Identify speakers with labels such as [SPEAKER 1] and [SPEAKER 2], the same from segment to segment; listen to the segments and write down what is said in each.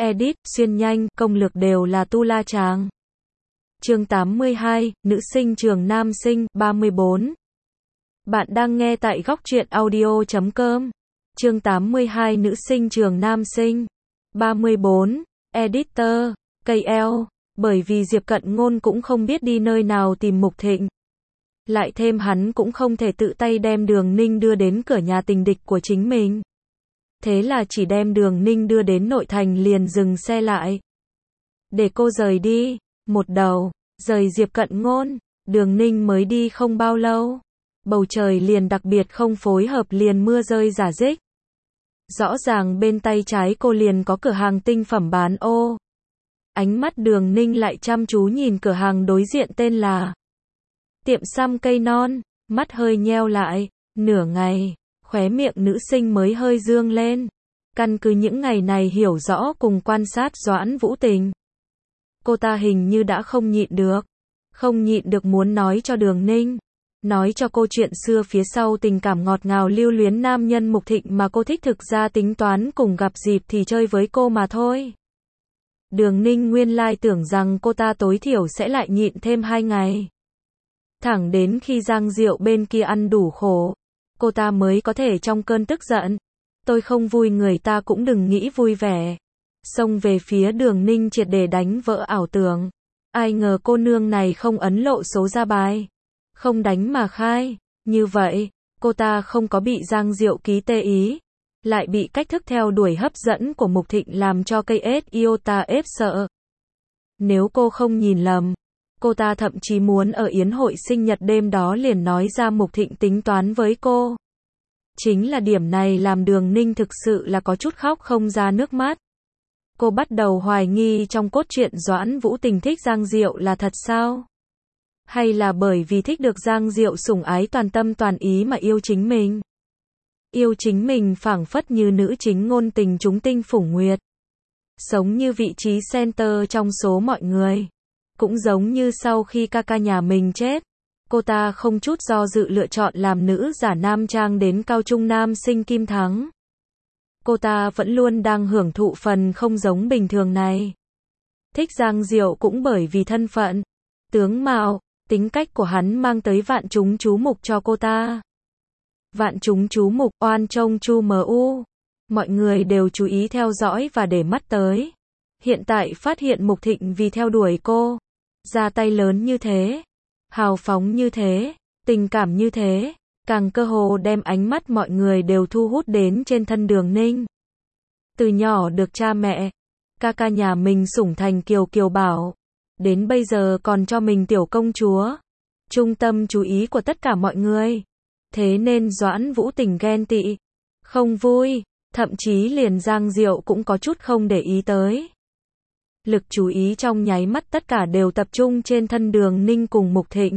[SPEAKER 1] edit, xuyên nhanh, công lược đều là tu la chàng. Chương 82, nữ sinh trường nam sinh, 34. Bạn đang nghe tại góc truyện audio.com. Chương 82, nữ sinh trường nam sinh, 34. Editor, KL. Bởi vì Diệp Cận Ngôn cũng không biết đi nơi nào tìm Mục Thịnh. Lại thêm hắn cũng không thể tự tay đem Đường Ninh đưa đến cửa nhà tình địch của chính mình. Thế là chỉ đem Đường Ninh đưa đến nội thành liền dừng xe lại. Để cô rời đi, một đầu, rời Diệp Cận Ngôn, Đường Ninh mới đi không bao lâu. Bầu trời liền đặc biệt không phối hợp liền mưa rơi rả rích. Rõ ràng bên tay trái cô liền có cửa hàng tinh phẩm bán ô. Ánh mắt Đường Ninh lại chăm chú nhìn cửa hàng đối diện tên là Tiệm Xăm Cây Non, mắt hơi nheo lại, nửa ngày, khóe miệng nữ sinh mới hơi dương lên. Căn cứ những ngày này hiểu rõ cùng quan sát Doãn Vũ Tình. Cô ta hình như đã không nhịn được muốn nói cho Đường Ninh. Nói cho cô chuyện xưa phía sau tình cảm ngọt ngào lưu luyến nam nhân Mục Thịnh mà cô thích, thực ra tính toán cùng gặp dịp thì chơi với cô mà thôi. Đường Ninh nguyên lai tưởng rằng cô ta tối thiểu sẽ lại nhịn thêm 2 ngày. Thẳng đến khi Giang Diệu bên kia ăn đủ khổ, cô ta mới có thể trong cơn tức giận. Tôi không vui người ta cũng đừng nghĩ vui vẻ. Xông về phía Đường Ninh triệt để đánh vỡ ảo tưởng. Ai ngờ cô nương này không ấn lộ số ra bài. Không đánh mà khai. Như vậy, cô ta không có bị Giang Diệu ký tê ý. Lại bị cách thức theo đuổi hấp dẫn của Mục Thịnh làm cho cây iota ép sợ. Nếu cô không nhìn lầm, cô ta thậm chí muốn ở yến hội sinh nhật đêm đó liền nói ra Mục Thịnh tính toán với cô. Chính là điểm này làm Đường Ninh thực sự là có chút khóc không ra nước mắt. Cô bắt đầu hoài nghi trong cốt truyện Doãn Vũ Tình thích Giang Diệu là thật sao? Hay là bởi vì thích được Giang Diệu sủng ái toàn tâm toàn ý mà yêu chính mình? Yêu chính mình phảng phất như nữ chính ngôn tình chúng tinh phủ nguyệt. Sống như vị trí center trong số mọi người. Cũng giống như sau khi ca ca nhà mình chết, cô ta không chút do dự lựa chọn làm nữ giả nam trang đến cao trung nam sinh Kim Thắng. Cô ta vẫn luôn đang hưởng thụ phần không giống bình thường này. Thích Giang Diệu cũng bởi vì thân phận, tướng mạo, tính cách của hắn mang tới vạn chúng chú mục cho cô ta. Vạn chúng chú mục, oan trông chu mu. Mọi người đều chú ý theo dõi và để mắt tới. Hiện tại phát hiện Mục Thịnh vì theo đuổi cô, ra tay lớn như thế, hào phóng như thế, tình cảm như thế, càng cơ hồ đem ánh mắt mọi người đều thu hút đến trên thân Đường Ninh. Từ nhỏ được cha mẹ, ca ca nhà mình sủng thành kiều kiều bảo, đến bây giờ còn cho mình tiểu công chúa, trung tâm chú ý của tất cả mọi người. Thế nên Doãn Vũ Tình ghen tị, không vui, thậm chí liền Giang Diệu cũng có chút không để ý tới. Lực chú ý trong nháy mắt tất cả đều tập trung trên thân Đường Ninh cùng Mục Thịnh.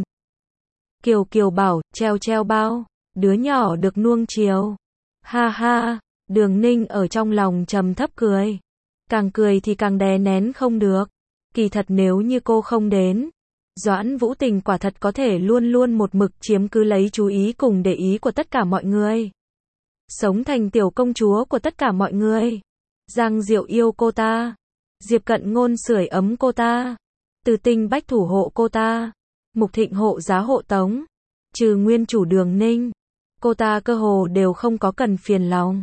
[SPEAKER 1] Kiều kiều bảo, treo bao, đứa nhỏ được nuông chiều. Ha ha, Đường Ninh ở trong lòng trầm thấp cười. Càng cười thì càng đè nén không được. Kỳ thật nếu như cô không đến, Doãn Vũ Tình quả thật có thể luôn luôn một mực chiếm cứ lấy chú ý cùng để ý của tất cả mọi người. Sống thành tiểu công chúa của tất cả mọi người. Giang Diệu yêu cô ta. Diệp Cận Ngôn sưởi ấm cô ta. Từ Tinh Bách thủ hộ cô ta. Mục Thịnh hộ giá hộ tống. Trừ nguyên chủ Đường Ninh, cô ta cơ hồ đều không có cần phiền lòng.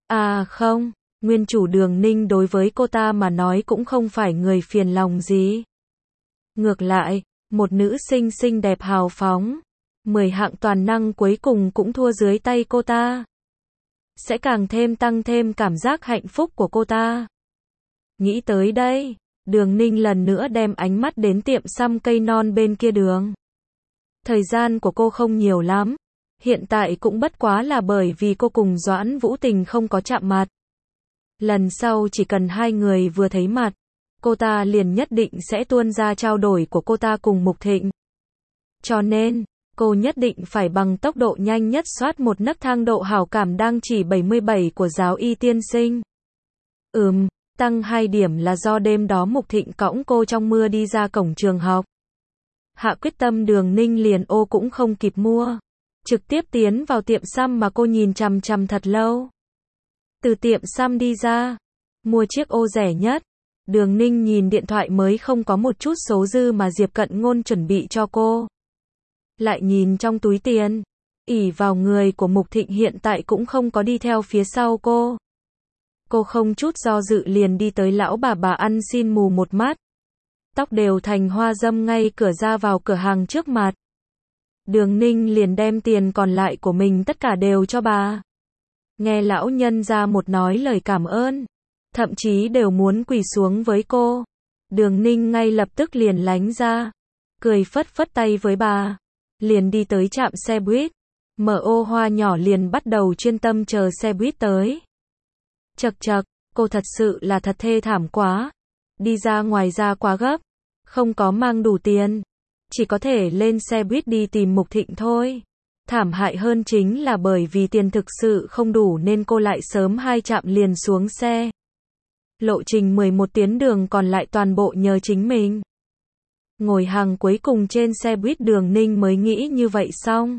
[SPEAKER 1] À không, nguyên chủ Đường Ninh đối với cô ta mà nói cũng không phải người phiền lòng gì. Ngược lại, một nữ sinh xinh đẹp hào phóng, 10 hạng toàn năng cuối cùng cũng thua dưới tay cô ta. Sẽ càng thêm tăng thêm cảm giác hạnh phúc của cô ta. Nghĩ tới đây, Đường Ninh lần nữa đem ánh mắt đến tiệm xăm cây non bên kia đường. Thời gian của cô không nhiều lắm. Hiện tại cũng bất quá là bởi vì cô cùng Doãn Vũ Tình không có chạm mặt. Lần sau chỉ cần hai người vừa thấy mặt, cô ta liền nhất định sẽ tuôn ra trao đổi của cô ta cùng Mục Thịnh. Cho nên, cô nhất định phải bằng tốc độ nhanh nhất soát một nấc thang độ hảo cảm đang chỉ 77 của giáo y tiên sinh. Tăng 2 điểm là do đêm đó Mục Thịnh cõng cô trong mưa đi ra cổng trường học. Hạ quyết tâm Đường Ninh liền ô cũng không kịp mua. Trực tiếp tiến vào tiệm xăm mà cô nhìn chằm chằm thật lâu. Từ tiệm xăm đi ra, mua chiếc ô rẻ nhất, Đường Ninh nhìn điện thoại mới không có một chút số dư mà Diệp Cận Ngôn chuẩn bị cho cô. Lại nhìn trong túi tiền. Ỷ vào người của Mục Thịnh hiện tại cũng không có đi theo phía sau cô. Cô không chút do dự liền đi tới lão bà ăn xin mù một mắt. Tóc đều thành hoa dâm ngay cửa ra vào cửa hàng trước mặt. Đường Ninh liền đem tiền còn lại của mình tất cả đều cho bà. Nghe lão nhân ra một nói lời cảm ơn. Thậm chí đều muốn quỳ xuống với cô. Đường Ninh ngay lập tức liền lánh ra. Cười phất phất tay với bà. Liền đi tới trạm xe buýt. M.O. Hoa nhỏ liền bắt đầu chuyên tâm chờ xe buýt tới. Chậc chậc, cô thật sự là thật thê thảm quá. Đi ra ngoài ra quá gấp. Không có mang đủ tiền. Chỉ có thể lên xe buýt đi tìm Mục Thịnh thôi. Thảm hại hơn chính là bởi vì tiền thực sự không đủ nên cô lại sớm 2 trạm liền xuống xe. Lộ trình 11 tiếng đường còn lại toàn bộ nhờ chính mình. Ngồi hàng cuối cùng trên xe buýt Đường Ninh mới nghĩ như vậy xong.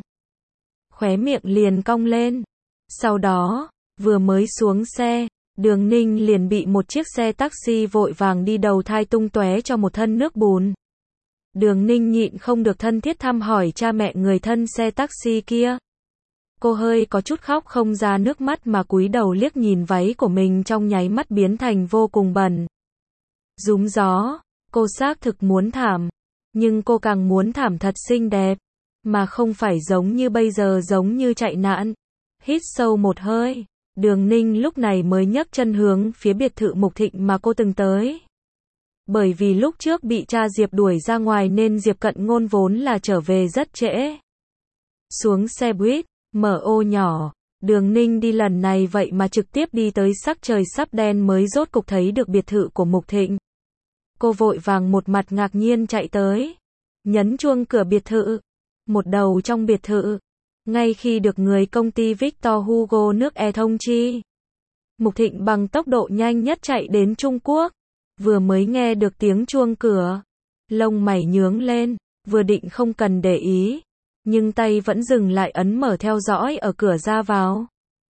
[SPEAKER 1] Khóe miệng liền cong lên. Sau đó, vừa mới xuống xe, Đường Ninh liền bị một chiếc xe taxi vội vàng đi đầu thai tung tóe cho một thân nước bùn. Đường Ninh nhịn không được thân thiết thăm hỏi cha mẹ người thân xe taxi kia. Cô hơi có chút khóc không ra nước mắt mà cúi đầu liếc nhìn váy của mình trong nháy mắt biến thành vô cùng bẩn. Rúm gió, cô xác thực muốn thảm. Nhưng cô càng muốn thảm thật xinh đẹp. Mà không phải giống như bây giờ giống như chạy nạn. Hít sâu một hơi. Đường Ninh lúc này mới nhấc chân hướng phía biệt thự Mục Thịnh mà cô từng tới. Bởi vì lúc trước bị cha Diệp đuổi ra ngoài nên Diệp Cận Ngôn vốn là trở về rất trễ. Xuống xe buýt, M.O. nhỏ, Đường Ninh đi lần này vậy mà trực tiếp đi tới sắc trời sắp đen mới rốt cục thấy được biệt thự của Mục Thịnh. Cô vội vàng một mặt ngạc nhiên chạy tới. Nhấn chuông cửa biệt thự. Một đầu trong biệt thự. Ngay khi được người công ty Victor Hugo nước E thông chi. Mục Thịnh bằng tốc độ nhanh nhất chạy đến Trung Quốc. Vừa mới nghe được tiếng chuông cửa. Lông mày nhướng lên. Vừa định không cần để ý. Nhưng tay vẫn dừng lại ấn mở theo dõi ở cửa ra vào.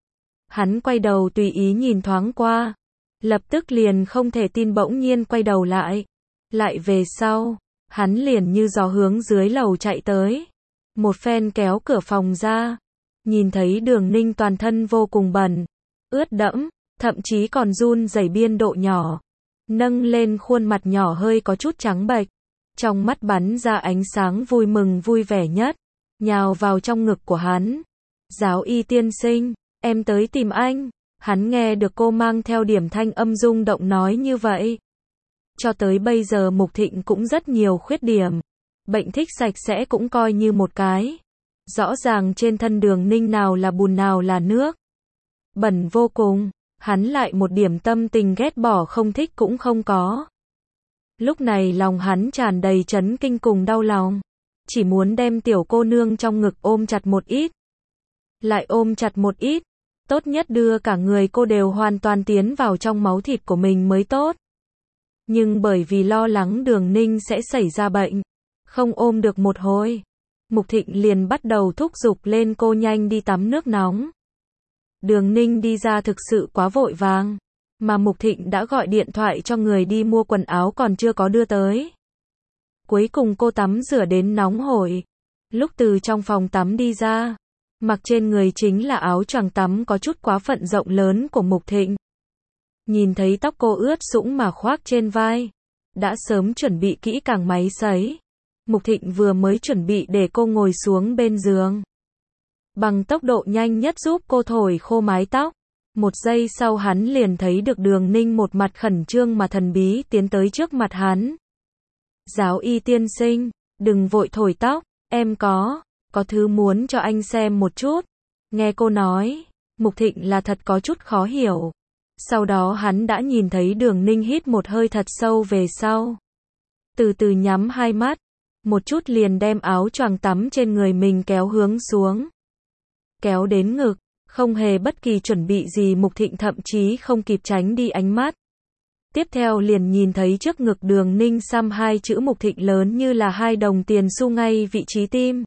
[SPEAKER 1] Hắn quay đầu tùy ý nhìn thoáng qua. Lập tức liền không thể tin bỗng nhiên quay đầu lại. Lại về sau. Hắn liền như gió hướng dưới lầu chạy tới. Một phen kéo cửa phòng ra. Nhìn thấy Đường Ninh toàn thân vô cùng bẩn. Ướt đẫm. Thậm chí còn run rẩy biên độ nhỏ. Nâng lên khuôn mặt nhỏ hơi có chút trắng bệch. Trong mắt bắn ra ánh sáng vui mừng vui vẻ nhất. Nhào vào trong ngực của hắn. Giáo y tiên sinh, em tới tìm anh. Hắn nghe được cô mang theo điểm thanh âm rung động nói như vậy. Cho tới bây giờ Mục Thịnh cũng rất nhiều khuyết điểm. Bệnh thích sạch sẽ cũng coi như một cái. Rõ ràng trên thân Đường Ninh nào là bùn nào là nước. Bẩn vô cùng. Hắn lại một điểm tâm tình ghét bỏ không thích cũng không có. Lúc này lòng hắn tràn đầy chấn kinh cùng đau lòng. Chỉ muốn đem tiểu cô nương trong ngực ôm chặt một ít. Lại ôm chặt một ít. Tốt nhất đưa cả người cô đều hoàn toàn tiến vào trong máu thịt của mình mới tốt. Nhưng bởi vì lo lắng Đường Ninh sẽ xảy ra bệnh. Không ôm được một hồi. Mục Thịnh liền bắt đầu thúc giục lên cô nhanh đi tắm nước nóng. Đường Ninh đi ra thực sự quá vội vàng. Mà Mục Thịnh đã gọi điện thoại cho người đi mua quần áo còn chưa có đưa tới. Cuối cùng cô tắm rửa đến nóng hổi. Lúc từ trong phòng tắm đi ra. Mặc trên người chính là áo choàng tắm có chút quá phận rộng lớn của Mục Thịnh. Nhìn thấy tóc cô ướt sũng mà khoác trên vai. Đã sớm chuẩn bị kỹ càng máy sấy. Mục Thịnh vừa mới chuẩn bị để cô ngồi xuống bên giường. Bằng tốc độ nhanh nhất giúp cô thổi khô mái tóc. Một giây sau hắn liền thấy được Đường Ninh một mặt khẩn trương mà thần bí tiến tới trước mặt hắn. Giáo y tiên sinh, đừng vội thổi tóc, em có thứ muốn cho anh xem một chút. Nghe cô nói, Mục Thịnh là thật có chút khó hiểu. Sau đó hắn đã nhìn thấy Đường Ninh hít một hơi thật sâu về sau. Từ từ nhắm hai mắt, một chút liền đem áo choàng tắm trên người mình kéo hướng xuống. Kéo đến ngực, không hề bất kỳ chuẩn bị gì Mục Thịnh thậm chí không kịp tránh đi ánh mắt. Tiếp theo liền nhìn thấy trước ngực Đường Ninh xăm hai chữ Mục Thịnh lớn như là 2 đồng tiền xu ngay vị trí tim.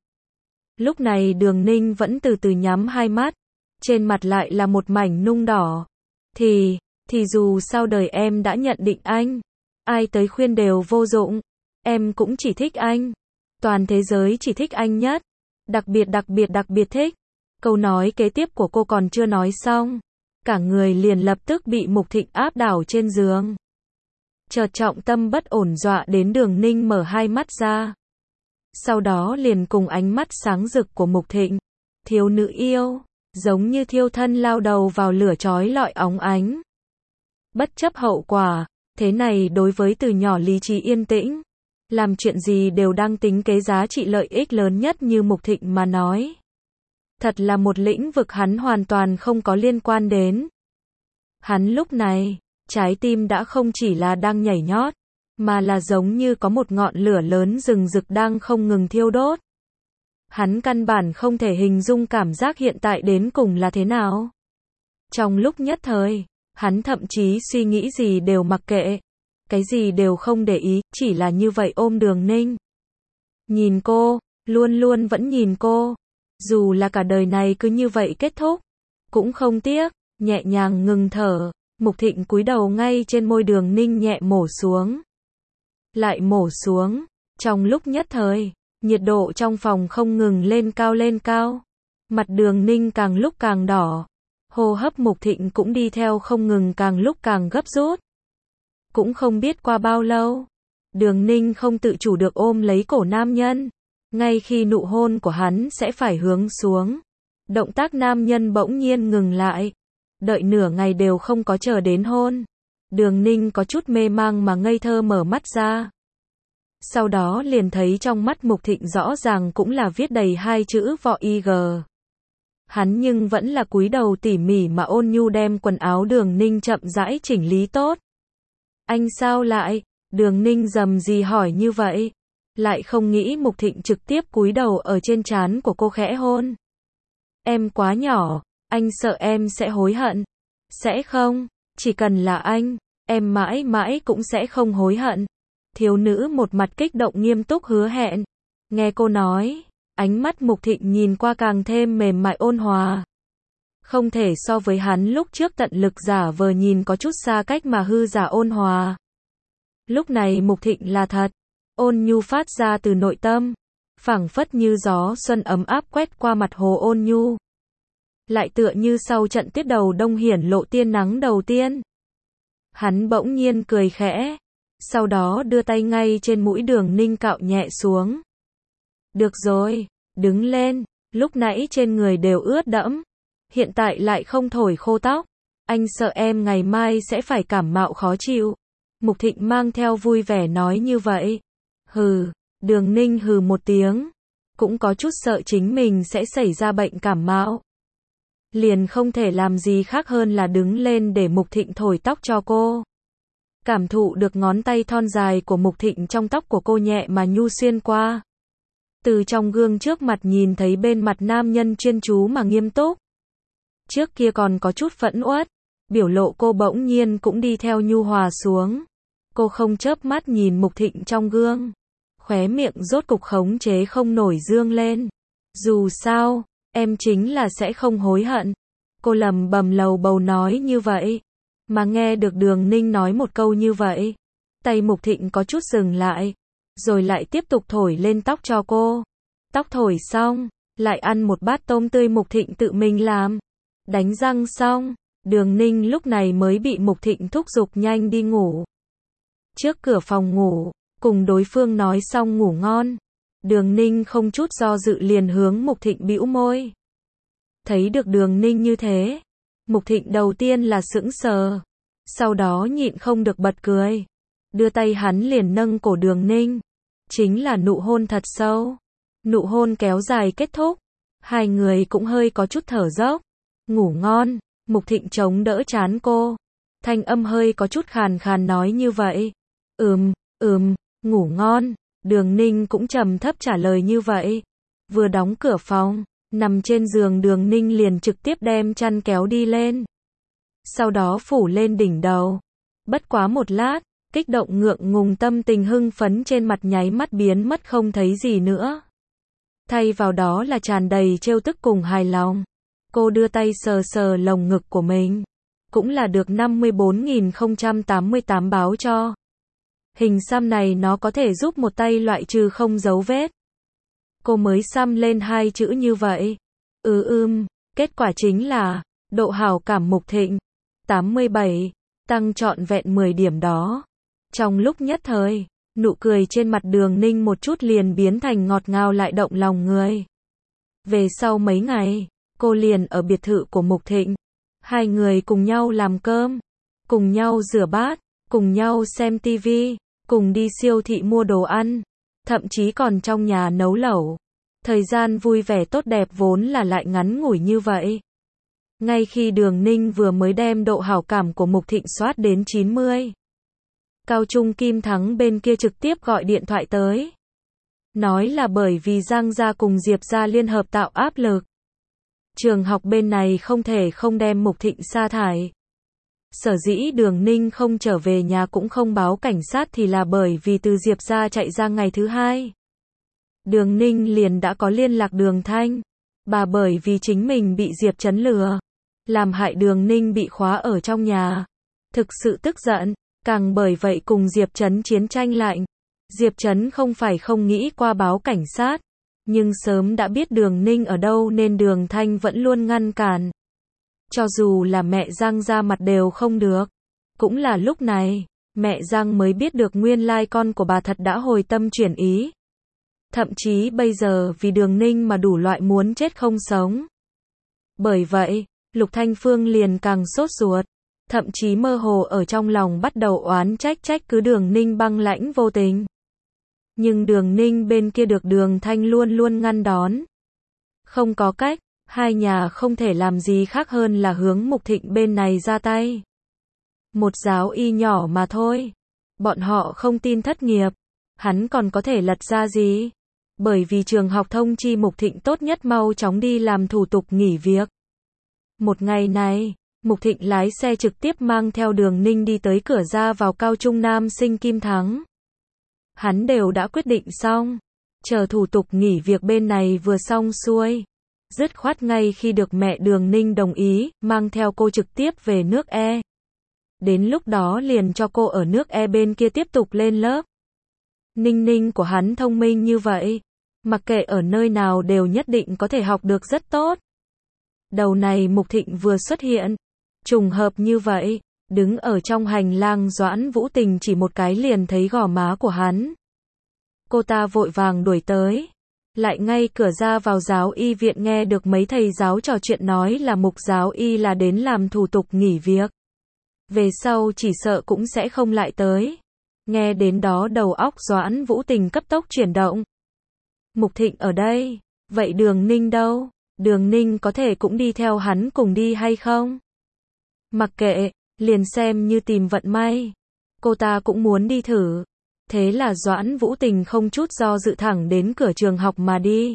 [SPEAKER 1] Lúc này Đường Ninh vẫn từ từ nhắm hai mắt. Trên mặt lại là một mảnh nung đỏ. Thì dù sao đời em đã nhận định anh. ai tới khuyên đều vô dụng. Em cũng chỉ thích anh. Toàn thế giới chỉ thích anh nhất. Đặc biệt thích. Câu nói kế tiếp của cô còn chưa nói xong. Cả người liền lập tức bị Mục Thịnh áp đảo trên giường. Chợt trọng tâm bất ổn dọa đến Đường Ninh mở hai mắt ra. Sau đó liền cùng ánh mắt sáng rực của Mục Thịnh. Thiếu nữ yêu, giống như thiêu thân lao đầu vào lửa chói lọi óng ánh. Bất chấp hậu quả, thế này đối với từ nhỏ lý trí yên tĩnh, làm chuyện gì đều đang tính kế giá trị lợi ích lớn nhất như Mục Thịnh mà nói. Thật là một lĩnh vực hắn hoàn toàn không có liên quan đến. Hắn lúc này, trái tim đã không chỉ là đang nhảy nhót, mà là giống như có một ngọn lửa lớn rừng rực đang không ngừng thiêu đốt. Hắn căn bản không thể hình dung cảm giác hiện tại đến cùng là thế nào. Trong lúc nhất thời, hắn thậm chí suy nghĩ gì đều mặc kệ, cái gì đều không để ý, chỉ là như vậy ôm Đường Ninh. Nhìn cô, luôn luôn vẫn nhìn cô, dù là cả đời này cứ như vậy kết thúc, cũng không tiếc. Nhẹ nhàng ngừng thở, Mục Thịnh cúi đầu ngay trên môi Đường Ninh nhẹ mổ xuống. Lại mổ xuống, trong lúc nhất thời, nhiệt độ trong phòng không ngừng lên cao. Mặt Đường Ninh càng lúc càng đỏ, hô hấp Mục Thịnh cũng đi theo không ngừng càng lúc càng gấp rút. Cũng không biết qua bao lâu, Đường Ninh không tự chủ được ôm lấy cổ nam nhân. Ngay khi nụ hôn của hắn sẽ phải hướng xuống, động tác nam nhân bỗng nhiên ngừng lại. Đợi nửa ngày đều không có chờ đến hôn. Đường Ninh có chút mê mang mà ngây thơ mở mắt ra. Sau đó liền thấy trong mắt Mục Thịnh rõ ràng cũng là viết đầy hai chữ vọ IG. Hắn nhưng vẫn là cúi đầu tỉ mỉ mà ôn nhu đem quần áo Đường Ninh chậm rãi chỉnh lý tốt. Anh sao lại? Đường Ninh rầm rì hỏi như vậy. Lại không nghĩ Mục Thịnh trực tiếp cúi đầu ở trên trán của cô khẽ hôn. Em quá nhỏ, anh sợ em sẽ hối hận. Sẽ không, chỉ cần là anh, em mãi mãi cũng sẽ không hối hận. Thiếu nữ một mặt kích động nghiêm túc hứa hẹn. Nghe cô nói, ánh mắt Mục Thịnh nhìn qua càng thêm mềm mại ôn hòa. Không thể so với hắn lúc trước tận lực giả vờ nhìn có chút xa cách mà hư giả ôn hòa. Lúc này Mục Thịnh là thật, ôn nhu phát ra từ nội tâm, phảng phất như gió xuân ấm áp quét qua mặt hồ ôn nhu. Lại tựa như sau trận tiết đầu đông hiển lộ tia nắng đầu tiên. Hắn bỗng nhiên cười khẽ, sau đó đưa tay ngay trên mũi Đường Ninh cạo nhẹ xuống. Được rồi, đứng lên, lúc nãy trên người đều ướt đẫm, hiện tại lại không thổi khô tóc, anh sợ em ngày mai sẽ phải cảm mạo khó chịu. Mục Thịnh mang theo vui vẻ nói như vậy. Hừ, Đường Ninh hừ một tiếng, cũng có chút sợ chính mình sẽ xảy ra bệnh cảm mạo. Liền không thể làm gì khác hơn là đứng lên để Mục Thịnh thổi tóc cho cô. Cảm thụ được ngón tay thon dài của Mục Thịnh trong tóc của cô nhẹ mà nhu xuyên qua. Từ trong gương trước mặt nhìn thấy bên mặt nam nhân chuyên chú mà nghiêm túc. Trước kia còn có chút phẫn uất, biểu lộ cô bỗng nhiên cũng đi theo nhu hòa xuống. Cô không chớp mắt nhìn Mục Thịnh trong gương, khóe miệng rốt cục khống chế không nổi dương lên. Dù sao, em chính là sẽ không hối hận. Cô lẩm bẩm lầu bầu nói như vậy. Mà nghe được Đường Ninh nói một câu như vậy, tay Mục Thịnh có chút dừng lại, rồi lại tiếp tục thổi lên tóc cho cô. Tóc thổi xong, lại ăn một bát tôm tươi Mục Thịnh tự mình làm. Đánh răng xong, Đường Ninh lúc này mới bị Mục Thịnh thúc giục nhanh đi ngủ. Trước cửa phòng ngủ, cùng đối phương nói xong ngủ ngon, Đường Ninh không chút do dự liền hướng Mục Thịnh bĩu môi. Thấy được Đường Ninh như thế, Mục Thịnh đầu tiên là sững sờ, sau đó nhịn không được bật cười. Đưa tay hắn liền nâng cổ Đường Ninh, chính là nụ hôn thật sâu. Nụ hôn kéo dài kết thúc, hai người cũng hơi có chút thở dốc. Ngủ ngon, Mục Thịnh chống đỡ trán cô, thanh âm hơi có chút khàn khàn nói như vậy. Ngủ ngon, Đường Ninh cũng trầm thấp trả lời như vậy. Vừa đóng cửa phòng, nằm trên giường Đường Ninh liền trực tiếp đem chăn kéo đi lên. Sau đó phủ lên đỉnh đầu. Bất quá một lát, kích động ngượng ngùng tâm tình hưng phấn trên mặt nháy mắt biến mất không thấy gì nữa. Thay vào đó là tràn đầy trêu tức cùng hài lòng. Cô đưa tay sờ sờ lồng ngực của mình. Cũng là được 54.088 báo cho. Hình xăm này nó có thể giúp một tay loại trừ không dấu vết. Cô mới xăm lên 2 chữ như vậy. Kết quả chính là, độ hảo cảm Mục Thịnh, 87, tăng trọn vẹn 10 điểm đó. Trong lúc nhất thời, nụ cười trên mặt Đường Ninh một chút liền biến thành ngọt ngào lại động lòng người. Về sau mấy ngày, cô liền ở biệt thự của Mục Thịnh. Hai người cùng nhau làm cơm, cùng nhau rửa bát, cùng nhau xem tivi, cùng đi siêu thị mua đồ ăn, thậm chí còn trong nhà nấu lẩu. Thời gian vui vẻ tốt đẹp vốn là lại ngắn ngủi như vậy. Ngay khi Đường Ninh vừa mới đem độ hảo cảm của Mục Thịnh soát đến 90. Cao Trung Kim Thắng bên kia trực tiếp gọi điện thoại tới. Nói là bởi vì Giang gia cùng Diệp gia liên hợp tạo áp lực. Trường học bên này không thể không đem Mục Thịnh sa thải. Sở dĩ Đường Ninh không trở về nhà cũng không báo cảnh sát thì là bởi vì từ Diệp gia chạy ra ngày thứ 2. Đường Ninh liền đã có liên lạc Đường Thanh. Bà bởi vì chính mình bị Diệp Trấn lừa, làm hại Đường Ninh bị khóa ở trong nhà. Thực sự tức giận, càng bởi vậy cùng Diệp Trấn chiến tranh lạnh. Diệp Trấn không phải không nghĩ qua báo cảnh sát, nhưng sớm đã biết Đường Ninh ở đâu nên Đường Thanh vẫn luôn ngăn cản. Cho dù là mẹ Giang ra mặt đều không được. Cũng là lúc này, mẹ Giang mới biết được nguyên lai con của bà thật đã hồi tâm chuyển ý. Thậm chí bây giờ vì Đường Ninh mà đủ loại muốn chết không sống. Bởi vậy, Lục Thanh Phương liền càng sốt ruột, thậm chí mơ hồ ở trong lòng bắt đầu oán trách cứ Đường Ninh băng lãnh vô tình. Nhưng Đường Ninh bên kia được Đường Thanh luôn luôn ngăn đón. Không có cách, hai nhà không thể làm gì khác hơn là hướng Mục Thịnh bên này ra tay. Một giáo y nhỏ mà thôi. Bọn họ không tin thất nghiệp, hắn còn có thể lật ra gì? Bởi vì trường học thông chi Mục Thịnh tốt nhất mau chóng đi làm thủ tục nghỉ việc. Một ngày này, Mục Thịnh lái xe trực tiếp mang theo Đường Ninh đi tới cửa ra vào Cao Trung Nam Sinh Kim Thắng. Hắn đều đã quyết định xong, chờ thủ tục nghỉ việc bên này vừa xong xuôi. Dứt khoát ngay khi được mẹ Đường Ninh đồng ý, mang theo cô trực tiếp về nước E. Đến lúc đó liền cho cô ở nước E bên kia tiếp tục lên lớp. Ninh Ninh của hắn thông minh như vậy, mặc kệ ở nơi nào đều nhất định có thể học được rất tốt. Đầu này Mục Thịnh vừa xuất hiện, trùng hợp như vậy, đứng ở trong hành lang Doãn Vũ Tình chỉ một cái liền thấy gò má của hắn. Cô ta vội vàng đuổi tới, lại ngay cửa ra vào giáo y viện nghe được mấy thầy giáo trò chuyện nói là Mục giáo y là đến làm thủ tục nghỉ việc. Về sau chỉ sợ cũng sẽ không lại tới. Nghe đến đó đầu óc Doãn Vũ Tình cấp tốc chuyển động. Mục Thịnh ở đây, vậy Đường Ninh đâu? Đường Ninh có thể cũng đi theo hắn cùng đi hay không? Mặc kệ, liền xem như tìm vận may. Cô ta cũng muốn đi thử. Thế là Doãn Vũ Tình không chút do dự thẳng đến cửa trường học mà đi.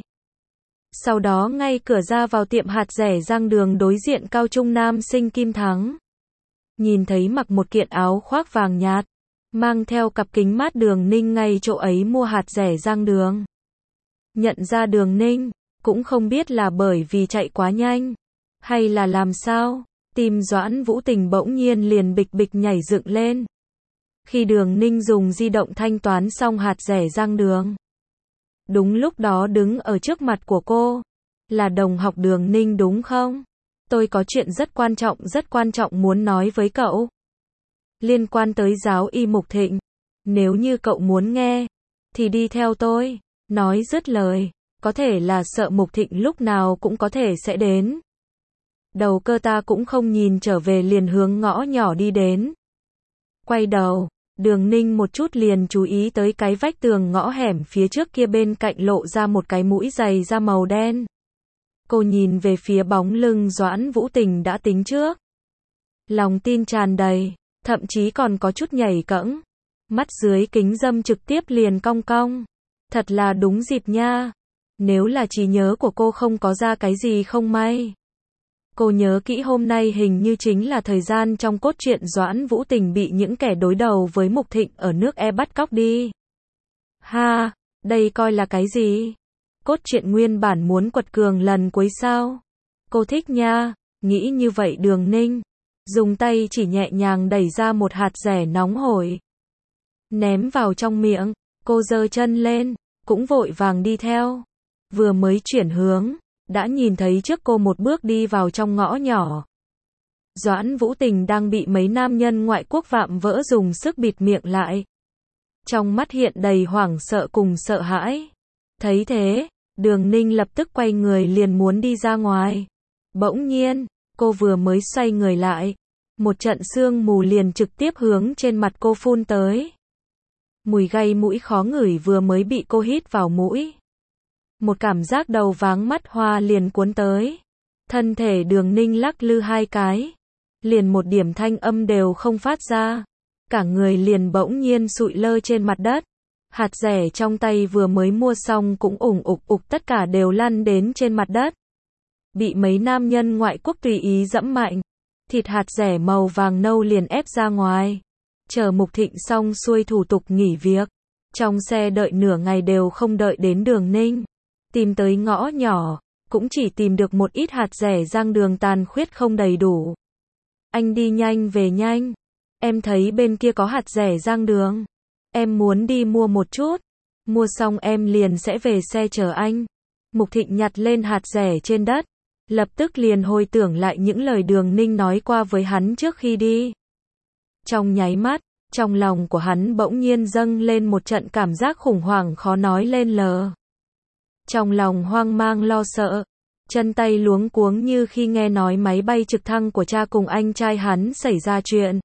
[SPEAKER 1] Sau đó ngay cửa ra vào tiệm hạt rẻ Giang Đường đối diện Cao Trung Nam Sinh Kim Thắng. Nhìn thấy mặc một kiện áo khoác vàng nhạt, mang theo cặp kính mát Đường Ninh ngay chỗ ấy mua hạt rẻ Giang Đường. Nhận ra Đường Ninh, cũng không biết là bởi vì chạy quá nhanh, hay là làm sao, tim Doãn Vũ Tình bỗng nhiên liền bịch bịch nhảy dựng lên. Khi Đường Ninh dùng di động thanh toán xong hạt rẻ Giang Đường. Đúng lúc đó đứng ở trước mặt của cô, là đồng học Đường Ninh đúng không? Tôi có chuyện rất quan trọng muốn nói với cậu. Liên quan tới giáo y Mục Thịnh. Nếu như cậu muốn nghe, thì đi theo tôi. Nói dứt lời, có thể là sợ Mục Thịnh lúc nào cũng có thể sẽ đến. Đầu cơ ta cũng không nhìn trở về liền hướng ngõ nhỏ đi đến. Quay đầu, Đường Ninh một chút liền chú ý tới cái vách tường ngõ hẻm phía trước kia bên cạnh lộ ra một cái mũi giày da màu đen. Cô nhìn về phía bóng lưng Doãn Vũ Tình đã tính trước. Lòng tin tràn đầy, thậm chí còn có chút nhảy cẫng. Mắt dưới kính râm trực tiếp liền cong cong. Thật là đúng dịp nha. Nếu là trí nhớ của cô không có ra cái gì không may. Cô nhớ kỹ hôm nay hình như chính là thời gian trong cốt truyện Doãn Vũ Tình bị những kẻ đối đầu với Mục Thịnh ở nước E bắt cóc đi. Ha, đây coi là cái gì? Cốt truyện nguyên bản muốn quật cường lần cuối sao? Cô thích nha, nghĩ như vậy Đường Ninh. Dùng tay chỉ nhẹ nhàng đẩy ra một hạt rẻ nóng hổi. ném vào trong miệng. Cô giơ chân lên, cũng vội vàng đi theo. Vừa mới chuyển hướng, đã nhìn thấy trước cô một bước đi vào trong ngõ nhỏ. Doãn Vũ Tình đang bị mấy nam nhân ngoại quốc vạm vỡ dùng sức bịt miệng lại. Trong mắt hiện đầy hoảng sợ cùng sợ hãi. Thấy thế, Đường Ninh lập tức quay người liền muốn đi ra ngoài. Bỗng nhiên, cô vừa mới xoay người lại, một trận sương mù liền trực tiếp hướng trên mặt cô phun tới. Mùi gây mũi khó ngửi vừa mới bị cô hít vào mũi. Một cảm giác đầu váng mắt hoa liền cuốn tới. Thân thể Đường Ninh lắc lư hai cái, liền một điểm thanh âm đều không phát ra. Cả người liền bỗng nhiên sụi lơ trên mặt đất. Hạt dẻ trong tay vừa mới mua xong cũng ủng ục ục tất cả đều lăn đến trên mặt đất. Bị mấy nam nhân ngoại quốc tùy ý dẫm mạnh. Thịt hạt dẻ màu vàng nâu liền ép ra ngoài. Chờ Mục Thịnh xong xuôi thủ tục nghỉ việc. Trong xe đợi nửa ngày đều không đợi đến Đường Ninh. Tìm tới ngõ nhỏ, cũng chỉ tìm được một ít hạt dẻ rang đường tàn khuyết không đầy đủ. Anh đi nhanh về nhanh. Em thấy bên kia có hạt dẻ rang đường. Em muốn đi mua một chút. Mua xong em liền sẽ về xe chờ anh. Mục Thịnh nhặt lên hạt dẻ trên đất. Lập tức liền hồi tưởng lại những lời Đường Ninh nói qua với hắn trước khi đi. Trong nháy mắt, trong lòng của hắn bỗng nhiên dâng lên một trận cảm giác khủng hoảng khó nói lên lời. Trong lòng hoang mang lo sợ, chân tay luống cuống như khi nghe nói máy bay trực thăng của cha cùng anh trai hắn xảy ra chuyện.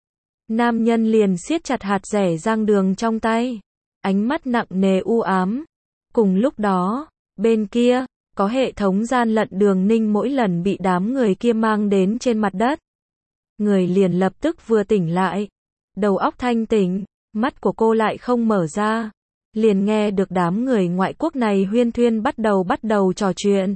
[SPEAKER 1] Nam nhân liền siết chặt hạt dẻ rang đường trong tay, ánh mắt nặng nề u ám. Cùng lúc đó, bên kia, có hệ thống gian lận Đường Ninh mỗi lần bị đám người kia mang đến trên mặt đất. Người liền lập tức vừa tỉnh lại, đầu óc thanh tỉnh, mắt của cô lại không mở ra. Liền nghe được đám người ngoại quốc này huyên thuyên bắt đầu trò chuyện.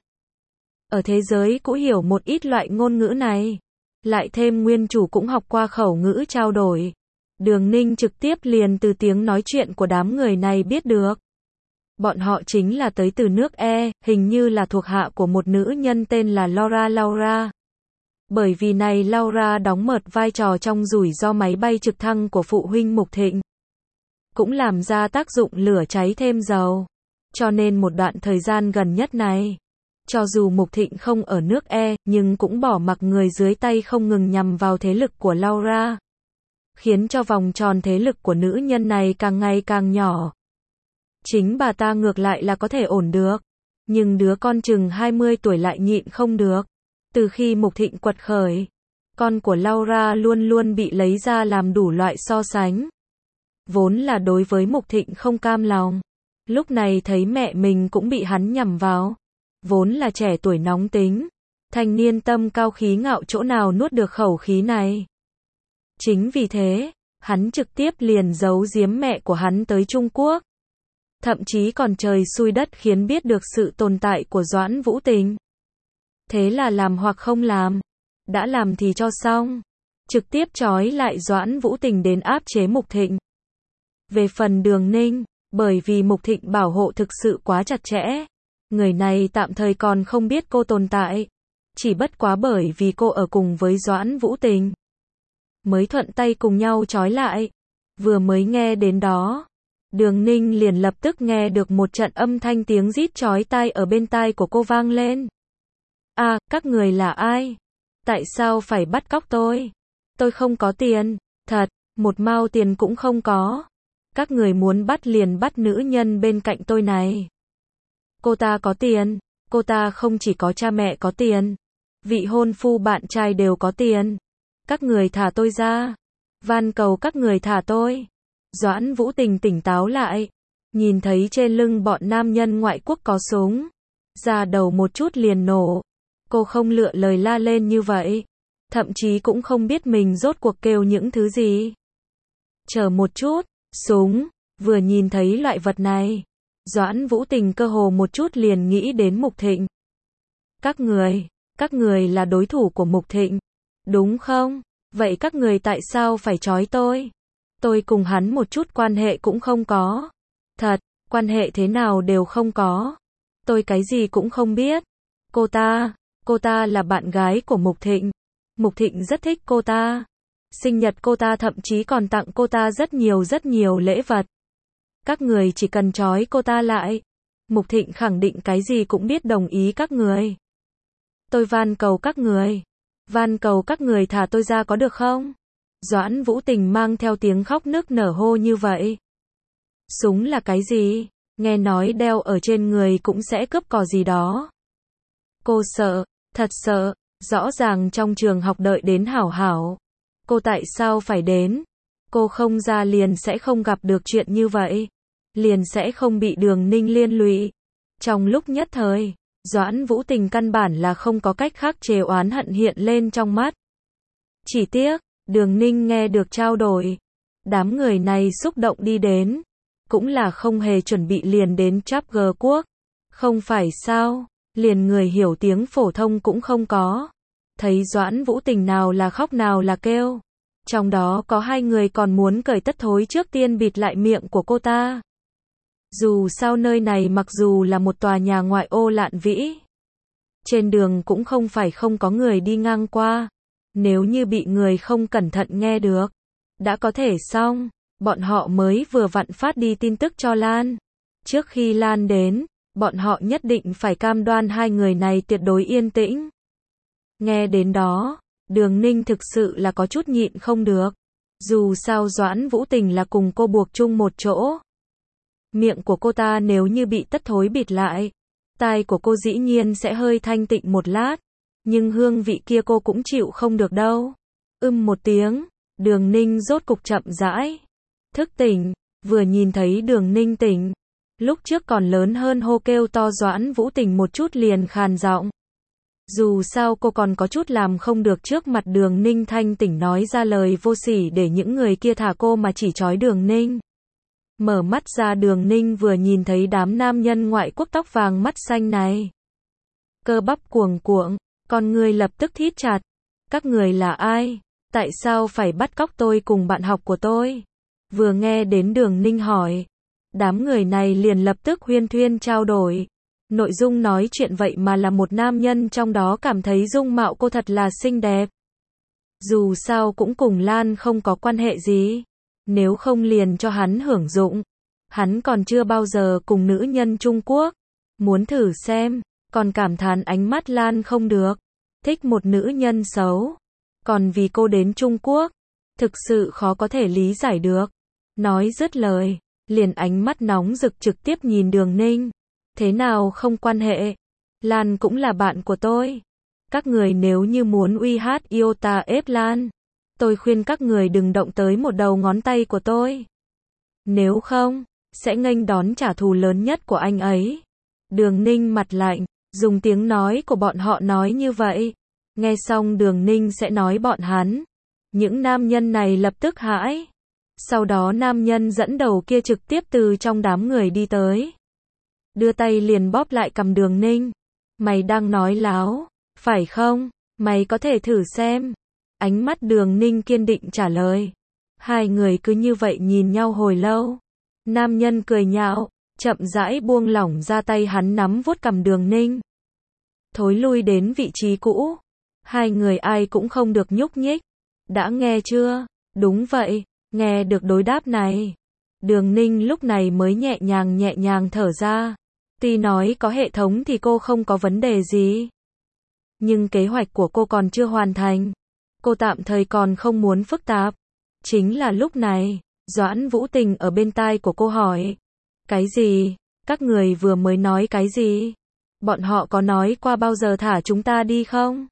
[SPEAKER 1] Ở thế giới cũng hiểu một ít loại ngôn ngữ này. Lại thêm nguyên chủ cũng học qua khẩu ngữ trao đổi. Đường Ninh trực tiếp liền từ tiếng nói chuyện của đám người này biết được. Bọn họ chính là tới từ nước E, hình như là thuộc hạ của một nữ nhân tên là Laura. Bởi vì này Laura đóng một vai trò trong rủi ro máy bay trực thăng của phụ huynh Mục Thịnh. Cũng làm ra tác dụng lửa cháy thêm dầu. Cho nên một đoạn thời gian gần nhất này, cho dù Mục Thịnh không ở nước E, nhưng cũng bỏ mặc người dưới tay không ngừng nhằm vào thế lực của Laura. Khiến cho vòng tròn thế lực của nữ nhân này càng ngày càng nhỏ. Chính bà ta ngược lại là có thể ổn được. Nhưng đứa con chừng 20 tuổi lại nhịn không được. Từ khi Mục Thịnh quật khởi, con của Laura luôn luôn bị lấy ra làm đủ loại so sánh. Vốn là đối với Mục Thịnh không cam lòng. Lúc này thấy mẹ mình cũng bị hắn nhằm vào. Vốn là trẻ tuổi nóng tính. Thanh niên tâm cao khí ngạo chỗ nào nuốt được khẩu khí này. Chính vì thế, hắn trực tiếp liền giấu giếm mẹ của hắn tới Trung Quốc. Thậm chí còn trời xui đất khiến biết được sự tồn tại của Doãn Vũ Tình. Thế là làm hoặc không làm. Đã làm thì cho xong. Trực tiếp trói lại Doãn Vũ Tình đến áp chế Mục Thịnh. Về phần Đường Ninh, bởi vì Mục Thịnh bảo hộ thực sự quá chặt chẽ. Người này tạm thời còn không biết cô tồn tại. Chỉ bất quá bởi vì cô ở cùng với Doãn Vũ Tình. Mới thuận tay cùng nhau trói lại. Vừa mới nghe đến đó. Đường Ninh liền lập tức nghe được một trận âm thanh tiếng rít chói tai ở bên tai của cô vang lên. À, các người là ai? Tại sao phải bắt cóc tôi? Tôi không có tiền, thật, một mao tiền cũng không có. Các người muốn bắt liền bắt nữ nhân bên cạnh tôi này. Cô ta có tiền, cô ta không chỉ có cha mẹ có tiền. Vị hôn phu bạn trai đều có tiền. Các người thả tôi ra. Van cầu các người thả tôi. Doãn Vũ Tình tỉnh táo lại. Nhìn thấy trên lưng bọn nam nhân ngoại quốc có súng. Da đầu một chút liền nổ. Cô không lựa lời la lên như vậy. Thậm chí cũng không biết mình rốt cuộc kêu những thứ gì. Chờ một chút, súng, vừa nhìn thấy loại vật này. Doãn Vũ Tình cơ hồ một chút liền nghĩ đến Mục Thịnh. Các người là đối thủ của Mục Thịnh, đúng không? Vậy các người tại sao phải trói tôi? Tôi cùng hắn một chút quan hệ cũng không có. Thật, quan hệ thế nào đều không có. Tôi cái gì cũng không biết. Cô ta là bạn gái của Mục Thịnh. Mục Thịnh rất thích cô ta. Sinh nhật cô ta thậm chí còn tặng cô ta rất nhiều lễ vật. Các người chỉ cần trói cô ta lại. Mục Thịnh khẳng định cái gì cũng biết đồng ý các người. Tôi van cầu các người. Van cầu các người thả tôi ra có được không? Doãn Vũ Tình mang theo tiếng khóc nức nở hô như vậy. Súng là cái gì? Nghe nói đeo ở trên người cũng sẽ cướp cò gì đó. Cô sợ, thật sợ, rõ ràng trong trường học đợi đến hảo hảo. Cô tại sao phải đến? Cô không ra liền sẽ không gặp được chuyện như vậy. Liền sẽ không bị Đường Ninh liên lụy. Trong lúc nhất thời, Doãn Vũ Tình căn bản là không có cách khác chế oán hận hiện lên trong mắt. Chỉ tiếc, Đường Ninh nghe được trao đổi. Đám người này xúc động đi đến. Cũng là không hề chuẩn bị liền đến Trapger quốc. Không phải sao, liền người hiểu tiếng phổ thông cũng không có. Thấy Doãn Vũ Tình nào là khóc nào là kêu. Trong đó có 2 người còn muốn cởi tất thối trước tiên bịt lại miệng của cô ta. Dù sao nơi này mặc dù là một tòa nhà ngoại ô lạn vĩ. Trên đường cũng không phải không có người đi ngang qua. Nếu như bị người không cẩn thận nghe được, đã có thể xong. Bọn họ mới vừa vặn phát đi tin tức cho Lan. Trước khi Lan đến, bọn họ nhất định phải cam đoan 2 người này tuyệt đối yên tĩnh. Nghe đến đó, Đường Ninh thực sự là có chút nhịn không được. Dù sao Doãn Vũ Tình là cùng cô buộc chung một chỗ. Miệng của cô ta nếu như bị tất thối bịt lại, tai của cô dĩ nhiên sẽ hơi thanh tịnh một lát. Nhưng hương vị kia cô cũng chịu không được đâu. Một tiếng, Đường Ninh rốt cục chậm rãi thức tỉnh, vừa nhìn thấy Đường Ninh tỉnh. Lúc trước còn lớn hơn hô kêu to Doãn Vũ Tình một chút liền khàn giọng. Dù sao cô còn có chút làm không được trước mặt Đường Ninh thanh tỉnh nói ra lời vô sỉ để những người kia thả cô mà chỉ trói Đường Ninh. Mở mắt ra Đường Ninh vừa nhìn thấy đám nam nhân ngoại quốc tóc vàng mắt xanh này. Cơ bắp cuồng cuộn, con người lập tức thít chặt. Các người là ai? Tại sao phải bắt cóc tôi cùng bạn học của tôi? Vừa nghe đến Đường Ninh hỏi, đám người này liền lập tức huyên thuyên trao đổi. Nội dung nói chuyện vậy mà là một nam nhân trong đó cảm thấy dung mạo cô thật là xinh đẹp. Dù sao cũng cùng Lan không có quan hệ gì. Nếu không liền cho hắn hưởng dụng. Hắn còn chưa bao giờ cùng nữ nhân Trung Quốc. Muốn thử xem, còn cảm thán ánh mắt Lan không được. Thích một nữ nhân xấu. Còn vì cô đến Trung Quốc. Thực sự khó có thể lý giải được. Nói dứt lời, liền ánh mắt nóng rực trực tiếp nhìn Đường Ninh. Thế nào không quan hệ. Lan cũng là bạn của tôi. Các người nếu như muốn uy hát Iota ép Lan, tôi khuyên các người đừng động tới một đầu ngón tay của tôi. Nếu không, sẽ nghênh đón trả thù lớn nhất của anh ấy. Đường Ninh mặt lạnh, dùng tiếng nói của bọn họ nói như vậy. Nghe xong Đường Ninh sẽ nói bọn hắn. Những nam nhân này lập tức hãi. Sau đó nam nhân dẫn đầu kia trực tiếp từ trong đám người đi tới. Đưa tay liền bóp lại cằm Đường Ninh. Mày đang nói láo, phải không? Mày có thể thử xem. Ánh mắt Đường Ninh kiên định trả lời. 2 người cứ như vậy nhìn nhau hồi lâu. Nam nhân cười nhạo, chậm rãi buông lỏng ra tay hắn nắm vuốt cằm Đường Ninh. Thối lui đến vị trí cũ. 2 người ai cũng không được nhúc nhích. Đã nghe chưa? Đúng vậy, nghe được đối đáp này. Đường Ninh lúc này mới nhẹ nhàng thở ra. Tuy nói có hệ thống thì cô không có vấn đề gì. Nhưng kế hoạch của cô còn chưa hoàn thành. Cô tạm thời còn không muốn phức tạp. Chính là lúc này, Doãn Vũ Tình ở bên tai của cô hỏi. Cái gì? Các người vừa mới nói cái gì? Bọn họ có nói qua bao giờ thả chúng ta đi không?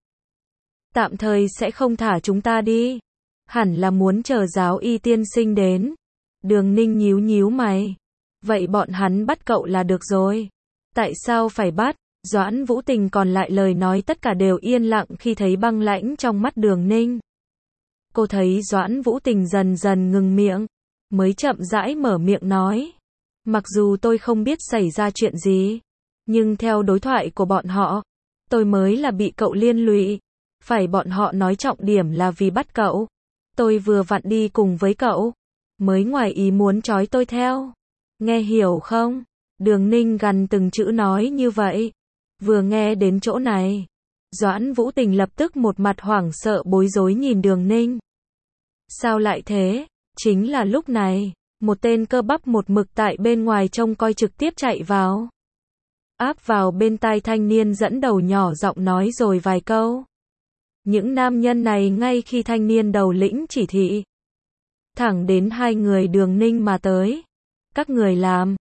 [SPEAKER 1] Tạm thời sẽ không thả chúng ta đi. Hẳn là muốn chờ giáo y tiên sinh đến. Đường Ninh nhíu mày. Vậy bọn hắn bắt cậu là được rồi. Tại sao phải bắt? Doãn Vũ Tình còn lại lời nói tất cả đều yên lặng khi thấy băng lãnh trong mắt Đường Ninh. Cô thấy Doãn Vũ Tình dần dần ngừng miệng, mới chậm rãi mở miệng nói. Mặc dù tôi không biết xảy ra chuyện gì, nhưng theo đối thoại của bọn họ, tôi mới là bị cậu liên lụy. Phải bọn họ nói trọng điểm là vì bắt cậu. Tôi vừa vặn đi cùng với cậu, mới ngoài ý muốn trói tôi theo. Nghe hiểu không? Đường Ninh gần từng chữ nói như vậy. Vừa nghe đến chỗ này, Doãn Vũ Tình lập tức một mặt hoảng sợ bối rối nhìn Đường Ninh. Sao lại thế? Chính là lúc này, một tên cơ bắp một mực tại bên ngoài trông coi trực tiếp chạy vào. Áp vào bên tai thanh niên dẫn đầu nhỏ giọng nói rồi vài câu. Những nam nhân này ngay khi thanh niên đầu lĩnh chỉ thị, thẳng đến hai người Đường Ninh mà tới. Các người làm,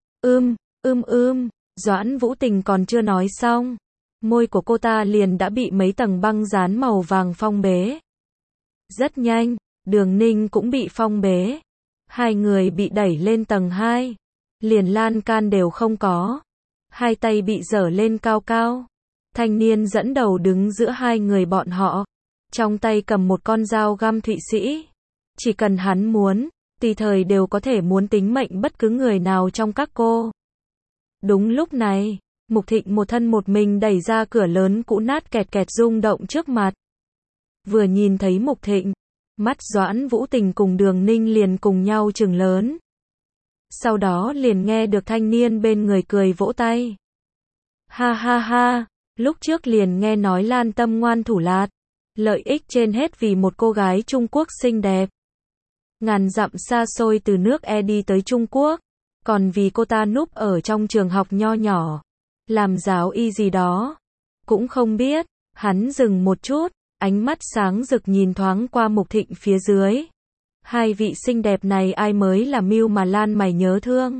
[SPEAKER 1] Doãn Vũ Tình còn chưa nói xong. Môi của cô ta liền đã bị mấy tầng băng dán màu vàng phong bế. Rất nhanh, Đường Ninh cũng bị phong bế. Hai người bị đẩy lên tầng 2. Liền lan can đều không có. Hai tay bị giở lên cao cao. Thanh niên dẫn đầu đứng giữa hai người bọn họ. Trong tay cầm một con dao găm Thụy Sĩ. Chỉ cần hắn muốn, tùy thời đều có thể muốn tính mệnh bất cứ người nào trong các cô. Đúng lúc này, Mục Thịnh một thân một mình đẩy ra cửa lớn cũ nát kẹt kẹt rung động trước mặt. Vừa nhìn thấy Mục Thịnh, mắt Doãn Vũ Tình cùng Đường Ninh liền cùng nhau trừng lớn. Sau đó liền nghe được thanh niên bên người cười vỗ tay. Ha ha ha, lúc trước liền nghe nói Lan Tâm ngoan thủ lạt, lợi ích trên hết vì một cô gái Trung Quốc xinh đẹp. Ngàn dặm xa xôi từ nước E đi tới Trung Quốc, còn vì cô ta núp ở trong trường học nho nhỏ, làm giáo y gì đó. Cũng không biết, hắn dừng một chút, ánh mắt sáng rực nhìn thoáng qua Mục Thịnh phía dưới. Hai vị xinh đẹp này ai mới là Mưu mà Lan mày nhớ thương?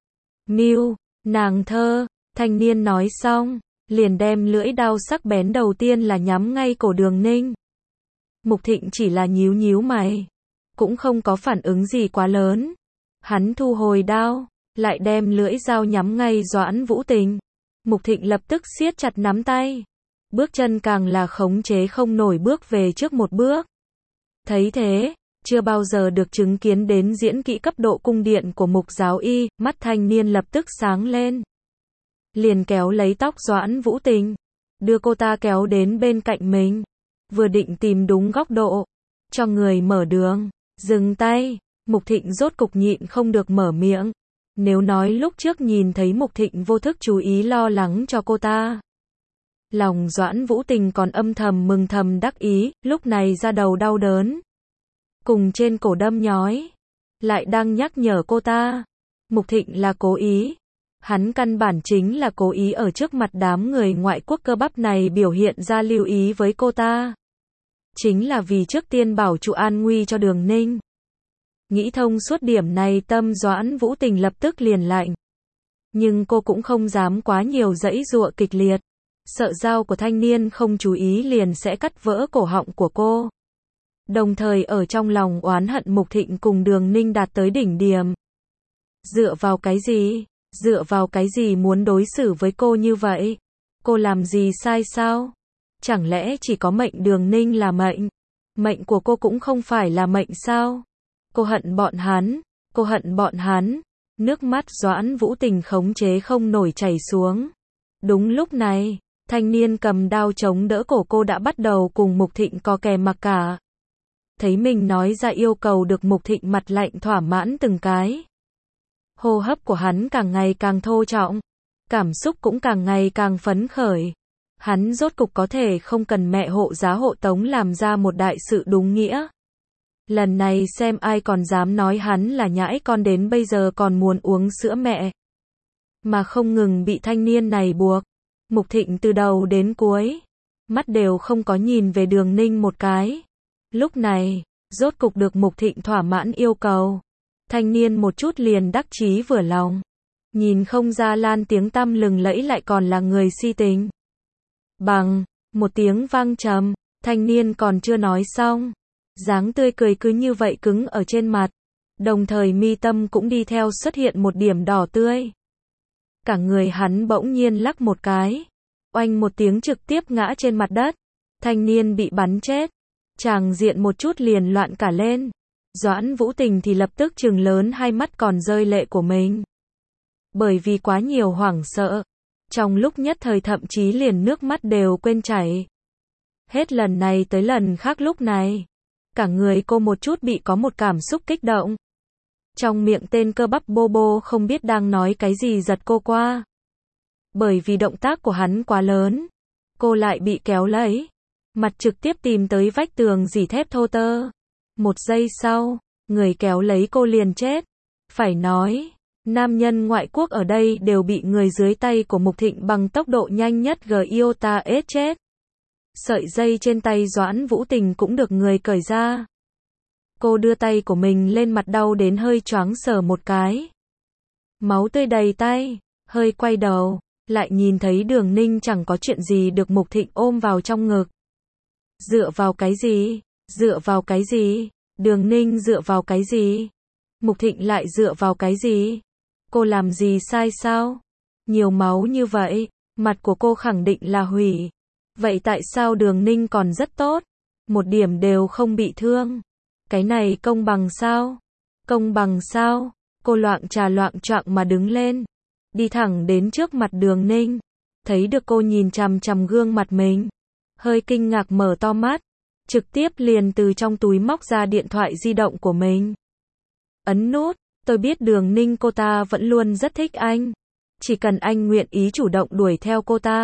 [SPEAKER 1] Mưu, nàng thơ, thanh niên nói xong, liền đem lưỡi đao sắc bén đầu tiên là nhắm ngay cổ Đường Ninh. Mục Thịnh chỉ là nhíu nhíu mày, cũng không có phản ứng gì quá lớn. Hắn thu hồi đao, lại đem lưỡi dao nhắm ngay Doãn Vũ Tình. Mục Thịnh lập tức siết chặt nắm tay, bước chân càng là khống chế không nổi bước về trước một bước. Thấy thế, chưa bao giờ được chứng kiến đến diễn kỹ cấp độ cung điện của Mục giáo y, mắt thanh niên lập tức sáng lên. Liền kéo lấy tóc Doãn Vũ Tình, đưa cô ta kéo đến bên cạnh mình. Vừa định tìm đúng góc độ, cho người mở đường, dừng tay. Mục Thịnh rốt cục nhịn không được mở miệng. Nếu nói lúc trước nhìn thấy Mục Thịnh vô thức chú ý lo lắng cho cô ta, lòng Doãn Vũ Tình còn âm thầm mừng thầm đắc ý, lúc này ra đầu đau đớn, cùng trên cổ đâm nhói, lại đang nhắc nhở cô ta. Mục Thịnh là cố ý. Hắn căn bản chính là cố ý ở trước mặt đám người ngoại quốc cơ bắp này biểu hiện ra lưu ý với cô ta. Chính là vì trước tiên bảo trụ an nguy cho Đường Ninh. Nghĩ thông suốt điểm này, tâm Doãn Vũ Tình lập tức liền lạnh. Nhưng cô cũng không dám quá nhiều giãy giụa kịch liệt, sợ dao của thanh niên không chú ý liền sẽ cắt vỡ cổ họng của cô. Đồng thời ở trong lòng oán hận Mục Thịnh cùng Đường Ninh đạt tới đỉnh điểm. Dựa vào cái gì? Dựa vào cái gì muốn đối xử với cô như vậy? Cô làm gì sai sao? Chẳng lẽ chỉ có mệnh Đường Ninh là mệnh? Mệnh của cô cũng không phải là mệnh sao? Cô hận bọn hắn, cô hận bọn hắn. Nước mắt Doãn Vũ Tình khống chế không nổi chảy xuống. Đúng lúc này, thanh niên cầm đao chống đỡ cổ cô đã bắt đầu cùng Mục Thịnh co kè mặc cả. Thấy mình nói ra yêu cầu được Mục Thịnh mặt lạnh thỏa mãn từng cái. Hô hấp của hắn càng ngày càng thô trọng, cảm xúc cũng càng ngày càng phấn khởi. Hắn rốt cục có thể không cần mẹ hộ giá hộ tống làm ra một đại sự đúng nghĩa. Lần này xem ai còn dám nói hắn là nhãi con đến bây giờ còn muốn uống sữa mẹ. Mà không ngừng bị thanh niên này buộc. Mục Thịnh từ đầu đến cuối, mắt đều không có nhìn về Đường Ninh một cái. Lúc này, rốt cục được Mục Thịnh thỏa mãn yêu cầu. Thanh niên một chút liền đắc chí vừa lòng. Nhìn không ra Lan tiếng tăm lừng lẫy lại còn là người si tình. Bằng một tiếng vang trầm, thanh niên còn chưa nói xong, dáng tươi cười cứ như vậy cứng ở trên mặt, đồng thời mi tâm cũng đi theo xuất hiện một điểm đỏ tươi. Cả người hắn bỗng nhiên lắc một cái, oanh một tiếng trực tiếp ngã trên mặt đất. Thanh niên bị bắn chết, tràng diện một chút liền loạn cả lên. Doãn Vũ Tình thì lập tức trừng lớn hai mắt còn rơi lệ của mình. Bởi vì quá nhiều hoảng sợ, trong lúc nhất thời thậm chí liền nước mắt đều quên chảy. Hết lần này tới lần khác lúc này, cả người cô một chút bị có một cảm xúc kích động. Trong miệng tên cơ bắp Bobo không biết đang nói cái gì giật cô qua. Bởi vì động tác của hắn quá lớn, cô lại bị kéo lấy, mặt trực tiếp tìm tới vách tường dỉ thép thô tơ. 1 giây sau, người kéo lấy cô liền chết. Phải nói, nam nhân ngoại quốc ở đây đều bị người dưới tay của Mục Thịnh bằng tốc độ nhanh nhất GIOTA chết. Sợi dây trên tay Doãn Vũ Tình cũng được người cởi ra. Cô đưa tay của mình lên mặt đau đến hơi choáng sờ một cái. Máu tươi đầy tay, hơi quay đầu, lại nhìn thấy Đường Ninh chẳng có chuyện gì được Mục Thịnh ôm vào trong ngực. Dựa vào cái gì? Dựa vào cái gì? Đường Ninh dựa vào cái gì? Mục Thịnh lại dựa vào cái gì? Cô làm gì sai sao? Nhiều máu như vậy, mặt của cô khẳng định là hủy. Vậy tại sao Đường Ninh còn rất tốt? Một điểm đều không bị thương. Cái này công bằng sao? Công bằng sao? Cô loạng trà loạng choạng mà đứng lên. Đi thẳng đến trước mặt Đường Ninh. Thấy được cô nhìn chằm chằm gương mặt mình. Hơi kinh ngạc mở to mắt. Trực tiếp liền từ trong túi móc ra điện thoại di động của mình. Ấn nút. Tôi biết Đường Ninh cô ta vẫn luôn rất thích anh. Chỉ cần anh nguyện ý chủ động đuổi theo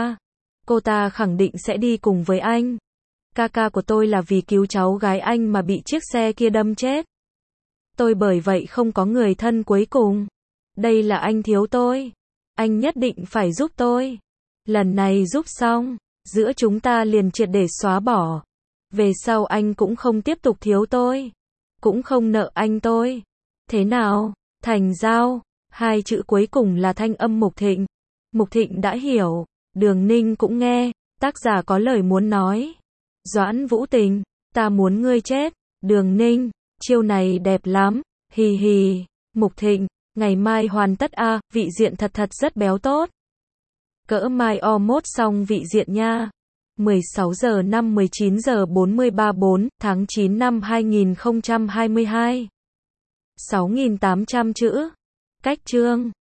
[SPEAKER 1] cô ta khẳng định sẽ đi cùng với anh. Ca của tôi là vì cứu cháu gái anh mà bị chiếc xe kia đâm chết. Tôi bởi vậy không có người thân cuối cùng. Đây là anh thiếu tôi. Anh nhất định phải giúp tôi. Lần này giúp xong, giữa chúng ta liền triệt để xóa bỏ. Về sau anh cũng không tiếp tục thiếu tôi. Cũng không nợ anh tôi. Thế nào? Thành giao. 2 chữ cuối cùng là thanh âm Mục Thịnh. Mục Thịnh đã hiểu. Đường Ninh cũng nghe. Tác giả có lời muốn nói. Doãn Vũ Tình, ta muốn ngươi chết. Đường Ninh, chiêu này đẹp lắm. Hì hì. Mục Thịnh, ngày mai hoàn tất a, vị diện thật rất béo tốt. Cỡ mai mốt xong vị diện nha. 16 giờ 5 19 giờ 43 4 tháng 9 năm 2022. 6.800 chữ. Cách chương.